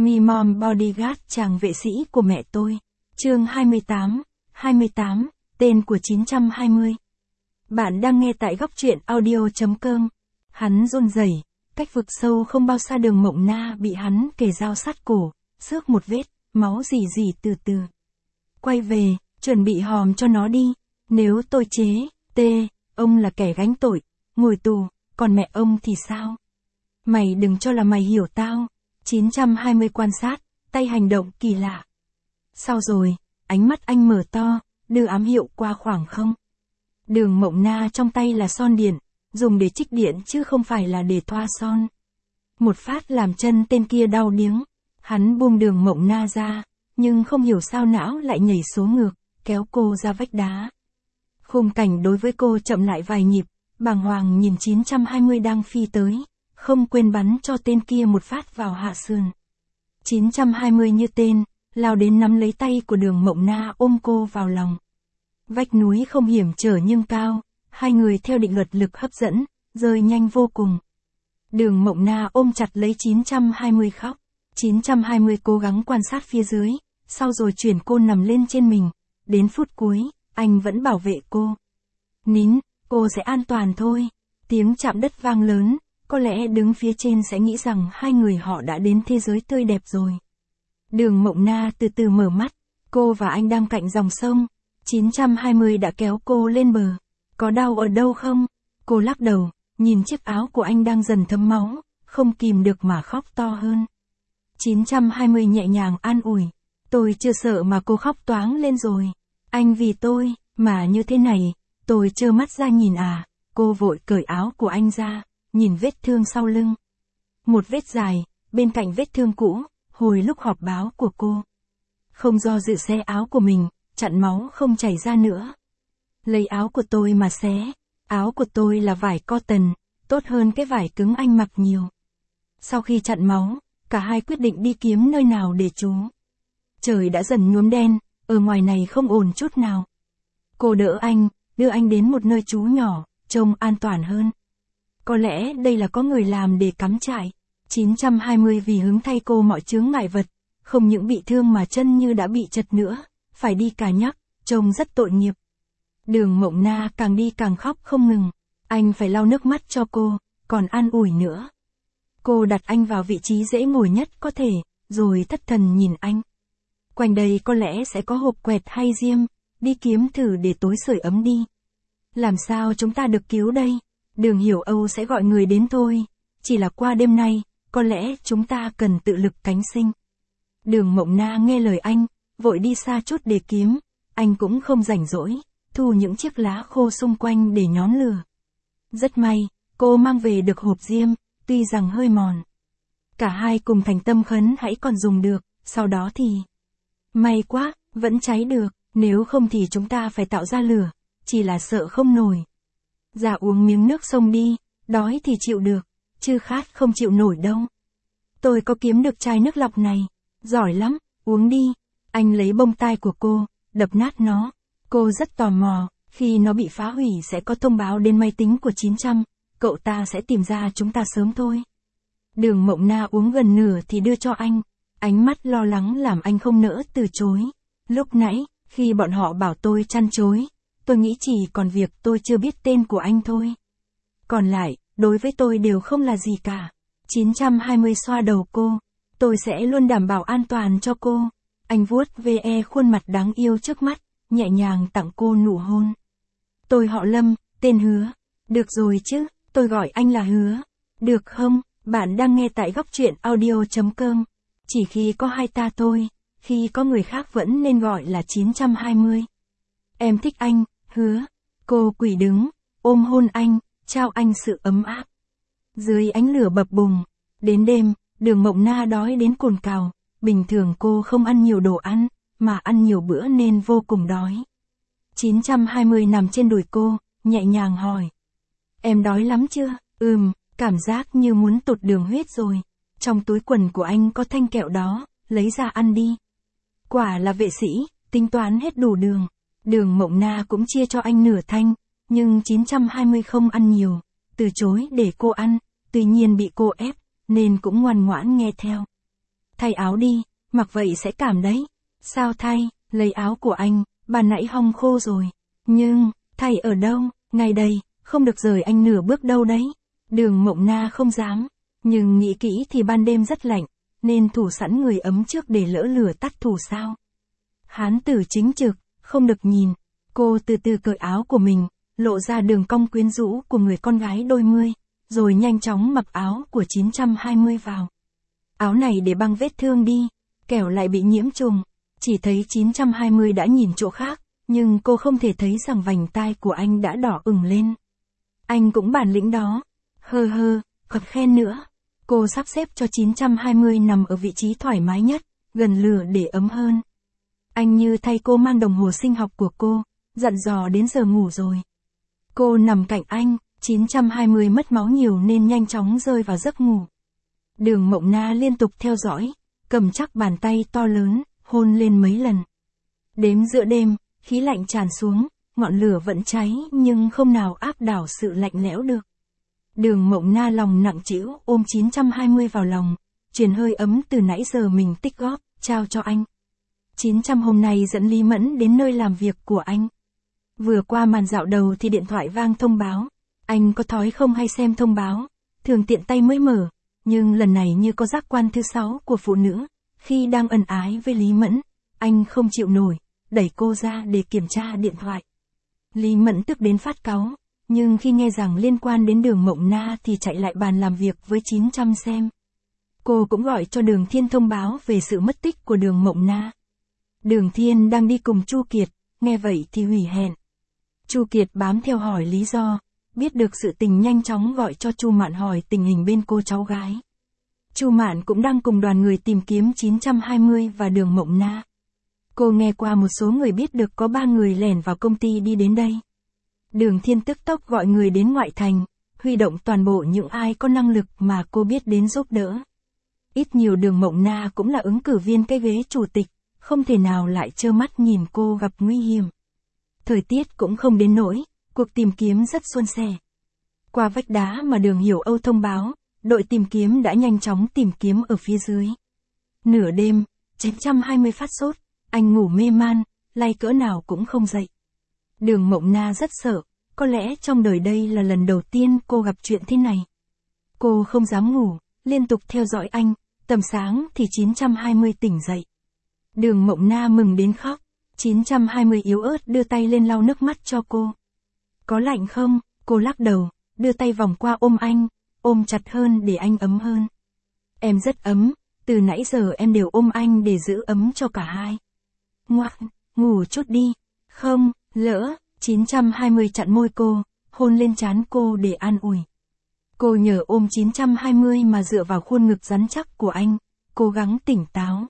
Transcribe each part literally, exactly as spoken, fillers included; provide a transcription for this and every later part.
Me Mom Bodyguard chàng vệ sĩ của mẹ tôi. Chương hai mươi tám, hai mươi tám, tên của chín trăm hai mươi. Bạn đang nghe tại góc truyện audio chấm com. Hắn run rẩy, cách vực sâu không bao xa Đường Mộng Na bị hắn kề dao sát cổ, xước một vết, máu rỉ rỉ từ từ. Quay về, chuẩn bị hòm cho nó đi. Nếu tôi chế, tê, ông là kẻ gánh tội, ngồi tù, còn mẹ ông thì sao? Mày đừng cho là mày hiểu tao. chín trăm hai mươi quan sát, tay hành động kỳ lạ. Sao rồi? Ánh mắt anh mở to, đưa ám hiệu qua khoảng không. Đường Mộng Na trong tay là son điện, dùng để trích điện chứ không phải là để thoa son. Một phát làm chân tên kia đau điếng. Hắn buông Đường Mộng Na ra, nhưng không hiểu sao não lại nhảy số ngược, kéo cô ra vách đá. Khung cảnh đối với cô chậm lại vài nhịp, bàng hoàng nhìn chín trăm hai mươi đang phi tới, không quên bắn cho tên kia một phát vào hạ sườn. chín trăm hai mươi như tên, lao đến nắm lấy tay của Đường Mộng Na ôm cô vào lòng. Vách núi không hiểm trở nhưng cao, hai người theo định luật lực hấp dẫn, rơi nhanh vô cùng. Đường Mộng Na ôm chặt lấy chín trăm hai mươi khóc. chín trăm hai mươi cố gắng quan sát phía dưới, sau rồi chuyển cô nằm lên trên mình. Đến phút cuối, anh vẫn bảo vệ cô. Nín, cô sẽ an toàn thôi. Tiếng chạm đất vang lớn, có lẽ đứng phía trên sẽ nghĩ rằng hai người họ đã đến thế giới tươi đẹp rồi. Đường Mộng Na từ từ mở mắt, cô và anh đang cạnh dòng sông. chín trăm hai mươi đã kéo cô lên bờ. Có đau ở đâu không? Cô lắc đầu, nhìn chiếc áo của anh đang dần thấm máu, không kìm được mà khóc to hơn. chín trăm hai mươi nhẹ nhàng an ủi. Tôi chưa sợ mà cô khóc toáng lên rồi. Anh vì tôi, mà như thế này, tôi trơ mắt ra nhìn à. Cô vội cởi áo của anh ra, nhìn vết thương sau lưng. Một vết dài, bên cạnh vết thương cũ, hồi lúc họp báo của cô. Không do dự xé áo của mình, chặn máu không chảy ra nữa. Lấy áo của tôi mà xé. Áo của tôi là vải cotton, tốt hơn cái vải cứng anh mặc nhiều. Sau khi chặn máu, cả hai quyết định đi kiếm nơi nào để trú. Trời đã dần nhuốm đen, ở ngoài này không ổn chút nào. Cô đỡ anh, đưa anh đến một nơi trú nhỏ, trông an toàn hơn. Có lẽ đây là có người làm để cắm trại. chín trăm hai mươi vì hứng thay cô mọi chướng ngại vật, không những bị thương mà chân như đã bị chật nữa, phải đi cà nhắc, trông rất tội nghiệp. Đường Mộng Na càng đi càng khóc không ngừng, anh phải lau nước mắt cho cô, còn an ủi nữa. Cô đặt anh vào vị trí dễ ngồi nhất có thể, rồi thất thần nhìn anh. Quanh đây có lẽ sẽ có hộp quẹt hay diêm, đi kiếm thử để tối sưởi ấm đi. Làm sao chúng ta được cứu đây? Đường Hiểu Âu sẽ gọi người đến thôi, chỉ là qua đêm nay, có lẽ chúng ta cần tự lực cánh sinh. Đường Mộng Na nghe lời anh, vội đi xa chút để kiếm, anh cũng không rảnh rỗi, thu những chiếc lá khô xung quanh để nhóm lửa. Rất may, cô mang về được hộp diêm, tuy rằng hơi mòn. Cả hai cùng thành tâm khấn hãy còn dùng được, sau đó thì... May quá, vẫn cháy được, nếu không thì chúng ta phải tạo ra lửa, chỉ là sợ không nổi. Dạ uống miếng nước sông đi, đói thì chịu được, chứ khát không chịu nổi đâu. Tôi có kiếm được chai nước lọc này, giỏi lắm, uống đi. Anh lấy bông tai của cô, đập nát nó. Cô rất tò mò, khi nó bị phá hủy sẽ có thông báo đến máy tính của chín trăm, cậu ta sẽ tìm ra chúng ta sớm thôi. Đường Mộng Na uống gần nửa thì đưa cho anh, ánh mắt lo lắng làm anh không nỡ từ chối. Lúc nãy, khi bọn họ bảo tôi chăn chối, tôi nghĩ chỉ còn việc tôi chưa biết tên của anh thôi. Còn lại, đối với tôi đều không là gì cả. chín trăm hai mươi xoa đầu cô, tôi sẽ luôn đảm bảo an toàn cho cô. Anh vuốt ve khuôn mặt đáng yêu trước mắt, nhẹ nhàng tặng cô nụ hôn. Tôi họ Lâm, tên Hứa. Được rồi chứ, tôi gọi anh là Hứa. Được không? Bạn đang nghe tại góc truyện audio chấm com. Chỉ khi có hai ta thôi, khi có người khác vẫn nên gọi là chín trăm hai mươi. Em thích anh, Hứa. Cô quỳ đứng, ôm hôn anh, trao anh sự ấm áp. Dưới ánh lửa bập bùng, đến đêm, Đường Mộng Na đói đến cồn cào. Bình thường cô không ăn nhiều đồ ăn, mà ăn nhiều bữa nên vô cùng đói. chín trăm hai mươi nằm trên đùi cô, nhẹ nhàng hỏi. Em đói lắm chưa? Ừm, cảm giác như muốn tụt đường huyết rồi. Trong túi quần của anh có thanh kẹo đó, lấy ra ăn đi. Quả là vệ sĩ, tính toán hết đủ đường. Đường Mộng Na cũng chia cho anh nửa thanh, nhưng chín trăm hai mươi không ăn nhiều, từ chối để cô ăn, tuy nhiên bị cô ép, nên cũng ngoan ngoãn nghe theo. Thay áo đi, mặc vậy sẽ cảm đấy. Sao thay, lấy áo của anh, bà nãy hong khô rồi. Nhưng, thay ở đâu, ngay đây, không được rời anh nửa bước đâu đấy. Đường Mộng Na không dám, nhưng nghĩ kỹ thì ban đêm rất lạnh, nên thủ sẵn người ấm trước để lỡ lửa tắt thủ sao. Hán tử chính trực, không được nhìn, cô từ từ cởi áo của mình, lộ ra đường cong quyến rũ của người con gái đôi mươi, rồi nhanh chóng mặc áo của chín trăm hai mươi vào. Áo này để băng vết thương đi, kẻo lại bị nhiễm trùng. Chỉ thấy chín trăm hai mươi đã nhìn chỗ khác, nhưng cô không thể thấy rằng vành tai của anh đã đỏ ửng lên. Anh cũng bản lĩnh đó. Hơ hơ, còn khen nữa. Cô sắp xếp cho chín trăm hai mươi nằm ở vị trí thoải mái nhất, gần lửa để ấm hơn. Anh như thay cô mang đồng hồ sinh học của cô, dặn dò đến giờ ngủ rồi. Cô nằm cạnh anh, chín trăm hai mươi mất máu nhiều nên nhanh chóng rơi vào giấc ngủ. Đường Mộng Na liên tục theo dõi, cầm chắc bàn tay to lớn, hôn lên mấy lần. Đếm giữa đêm, khí lạnh tràn xuống, ngọn lửa vẫn cháy nhưng không nào áp đảo sự lạnh lẽo được. Đường Mộng Na lòng nặng trĩu ôm chín trăm hai mươi vào lòng, truyền hơi ấm từ nãy giờ mình tích góp, trao cho anh. chín trăm hôm nay dẫn Lý Mẫn đến nơi làm việc của anh. Vừa qua màn dạo đầu thì điện thoại vang thông báo. Anh có thói không hay xem thông báo, thường tiện tay mới mở, nhưng lần này như có giác quan thứ sáu của phụ nữ. Khi đang ân ái với Lý Mẫn, anh không chịu nổi, đẩy cô ra để kiểm tra điện thoại. Lý Mẫn tức đến phát cáu, nhưng khi nghe rằng liên quan đến Đường Mộng Na thì chạy lại bàn làm việc với chín trăm xem. Cô cũng gọi cho Đường Thiên thông báo về sự mất tích của Đường Mộng Na. Đường Thiên đang đi cùng Chu Kiệt, nghe vậy thì hủy hẹn. Chu Kiệt bám theo hỏi lý do, biết được sự tình nhanh chóng gọi cho Chu Mạn hỏi tình hình bên cô cháu gái. Chu Mạn cũng đang cùng đoàn người tìm kiếm chín trăm hai mươi và Đường Mộng Na. Cô nghe qua một số người biết được có ba người lẻn vào công ty đi đến đây. Đường Thiên tức tốc gọi người đến ngoại thành, huy động toàn bộ những ai có năng lực mà cô biết đến giúp đỡ. Ít nhiều Đường Mộng Na cũng là ứng cử viên cái ghế chủ tịch, không thể nào lại trơ mắt nhìn cô gặp nguy hiểm. Thời tiết cũng không đến nỗi, cuộc tìm kiếm rất suôn sẻ. Qua vách đá mà Đường Hiểu Âu thông báo, đội tìm kiếm đã nhanh chóng tìm kiếm ở phía dưới. Nửa đêm, chín trăm hai mươi phát sốt, anh ngủ mê man, lay cỡ nào cũng không dậy. Đường Mộng Na rất sợ, có lẽ trong đời đây là lần đầu tiên cô gặp chuyện thế này. Cô không dám ngủ, liên tục theo dõi anh, tầm sáng thì chín trăm hai mươi tỉnh dậy. Đường Mộng Na mừng đến khóc, chín trăm hai mươi yếu ớt đưa tay lên lau nước mắt cho cô. Có lạnh không? Cô lắc đầu, đưa tay vòng qua ôm anh, ôm chặt hơn để anh ấm hơn. Em rất ấm, từ nãy giờ em đều ôm anh để giữ ấm cho cả hai. Ngoan, ngủ chút đi. Không, lỡ, chín trăm hai mươi chặn môi cô, hôn lên trán cô để an ủi. Cô nhờ ôm chín trăm hai mươi mà dựa vào khuôn ngực rắn chắc của anh, cố gắng tỉnh táo.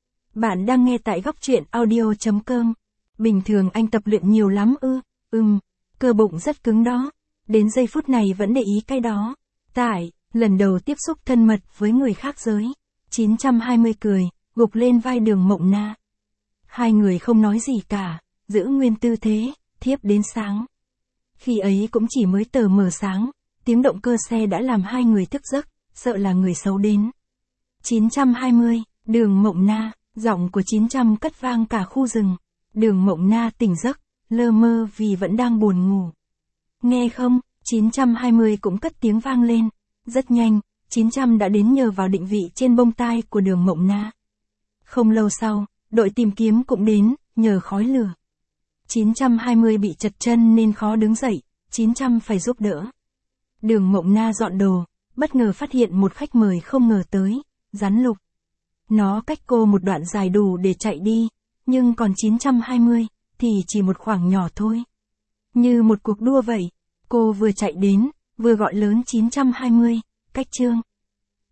Bạn đang nghe tại góc truyện audio chấm com. Bình thường anh tập luyện nhiều lắm ư? Ừm, cơ bụng rất cứng đó. Đến giây phút này vẫn để ý cái đó. Tại, lần đầu tiếp xúc thân mật với người khác giới. chín trăm hai mươi cười, gục lên vai Đường Mộng Na. Hai người không nói gì cả, giữ nguyên tư thế, thiếp đến sáng. Khi ấy cũng chỉ mới tờ mờ sáng, tiếng động cơ xe đã làm hai người thức giấc, sợ là người xấu đến. chín trăm hai mươi, Đường Mộng Na, giọng của chín trăm cất vang cả khu rừng. Đường Mộng Na tỉnh giấc, lơ mơ vì vẫn đang buồn ngủ. Nghe không, chín trăm hai mươi cũng cất tiếng vang lên. Rất nhanh, chín trăm đã đến nhờ vào định vị trên bông tai của Đường Mộng Na. Không lâu sau, đội tìm kiếm cũng đến, nhờ khói lửa. chín trăm hai mươi bị chật chân nên khó đứng dậy, chín trăm phải giúp đỡ. Đường Mộng Na dọn đồ, bất ngờ phát hiện một khách mời không ngờ tới, rắn lục. Nó cách cô một đoạn dài đủ để chạy đi, nhưng còn chín trăm hai mươi, thì chỉ một khoảng nhỏ thôi. Như một cuộc đua vậy, cô vừa chạy đến, vừa gọi lớn chín trăm hai mươi, cách Trương.